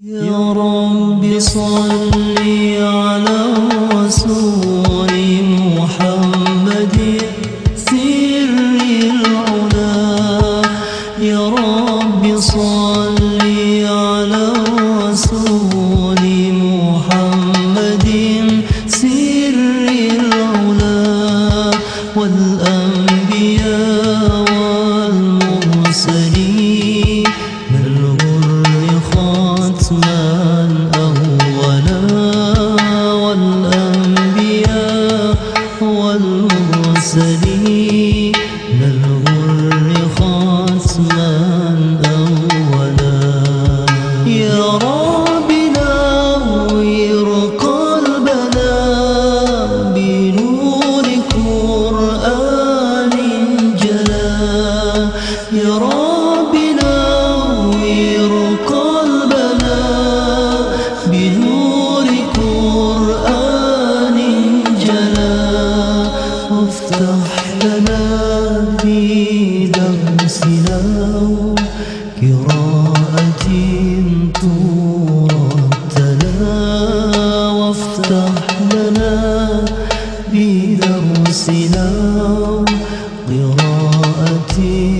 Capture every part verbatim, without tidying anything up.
يا رب صل على رسول محمد سر العلا. يا رب صل على رسول محمد سر العلا والأنبياء والمرسلين والمرسلين للغر ختما أولا. يا رب نور قلبنا بنور قرآن جلا. يا رب نور قلبنا بنور قرآن جلا. وافتح لنا في درسنا قراءة ترتلا. وافتح لنا في درسنا قراءة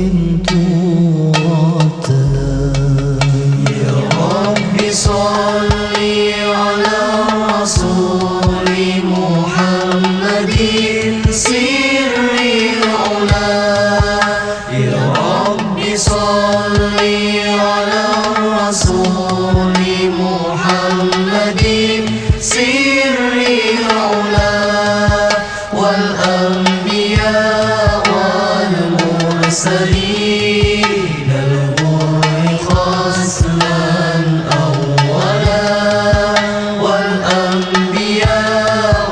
ترتلا. يا رب صل على رسول محمد سر العلا. يا رب صل على رسول محمد سر العلا والأنبياء والمرسلين الغر ختما أولا. والأنبياء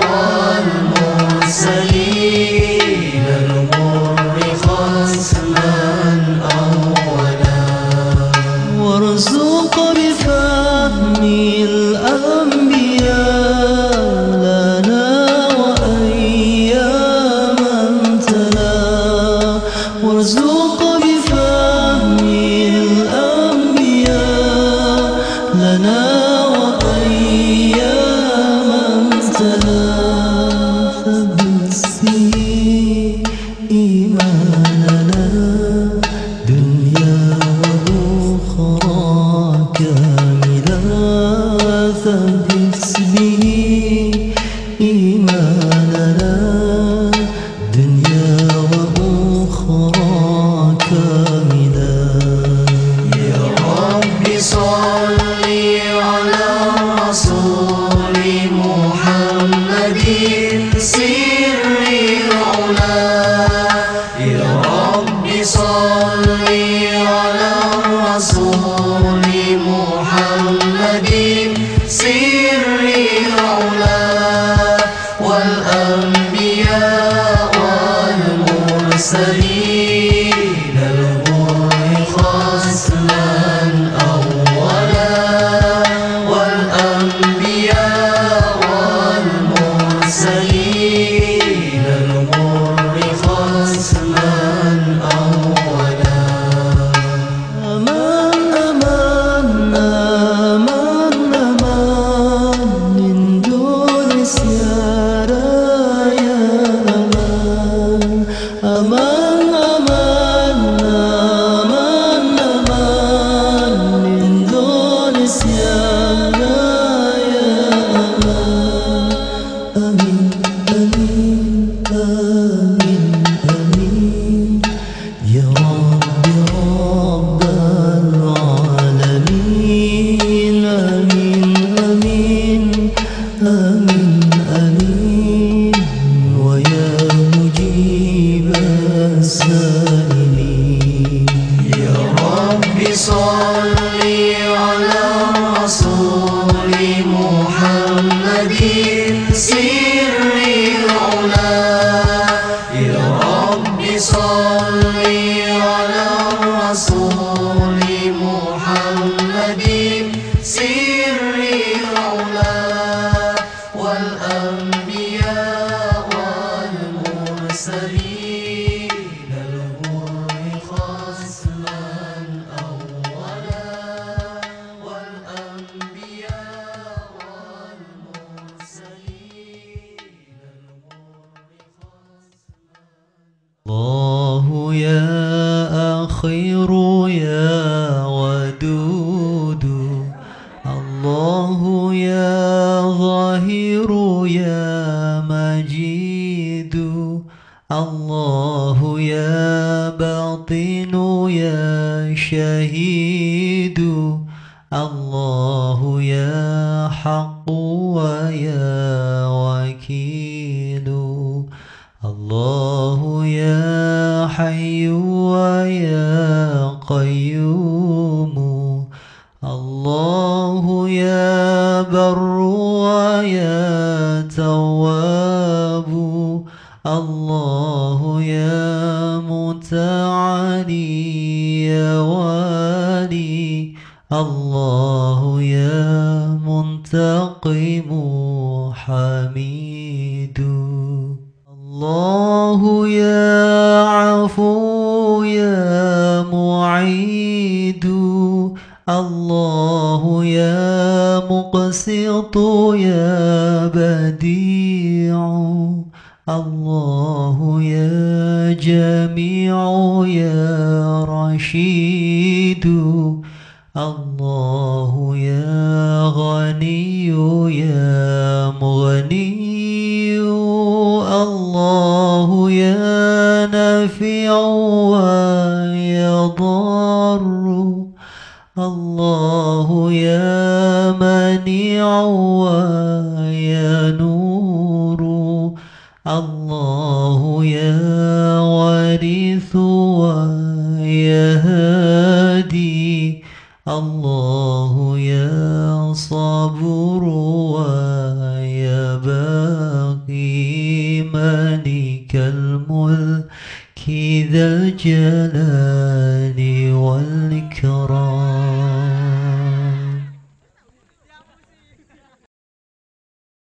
والمرسلين الغر ختما أولا. وارزق بفهم الأنبياء لنا وأياما تلا. وارزق بفهم الأنبياء لنا وأياما تلا. فباسمه إيماننا دنيا وأخرى كاملا. فباسمه إيماننا دنيا وأخرى كاملا. يا رب صل على رسول محمد سر العلا. يا رب صل على رسول محمد سر العلا والأنبياء والمرسلين الغر ختما أولا. والأنبياء والمرسلين الغر ختما أولا. أمان أمان أمان أمان من دون سيارة. يا أمان أمان أمان أمان أمان من دون سيارة. يا أمان آمين آمين آمين آمين. يا رب رب العالمين آمين آمين آمين آمين. ويا مجيب السائلين. يا رب صل على رسول محمد سر العلا. يا رب صل على رسول محمد سر العلا والأنبياء والمرسلين الغر ختما أولا. والأنبياء خير يا ودود الله يا ظاهر يا مجيد الله يا باطن يا شهيد الله يا حق ويا وكيل الله يا حي ويا قيوم الله يا بر ويا تواب الله يا متعالي يا والي الله يا منتقم حميد الله يا عفو يا معيد الله يا مقسط يا بديع الله يا جميع يا رشيد الله يا غني يا مغني الله يا نافع ويا ضار الله يا مانع ويا نور الله يا وارث ويا هادي الله يا صبور ويا باقي مالك الملك ذا الجلال والإكرام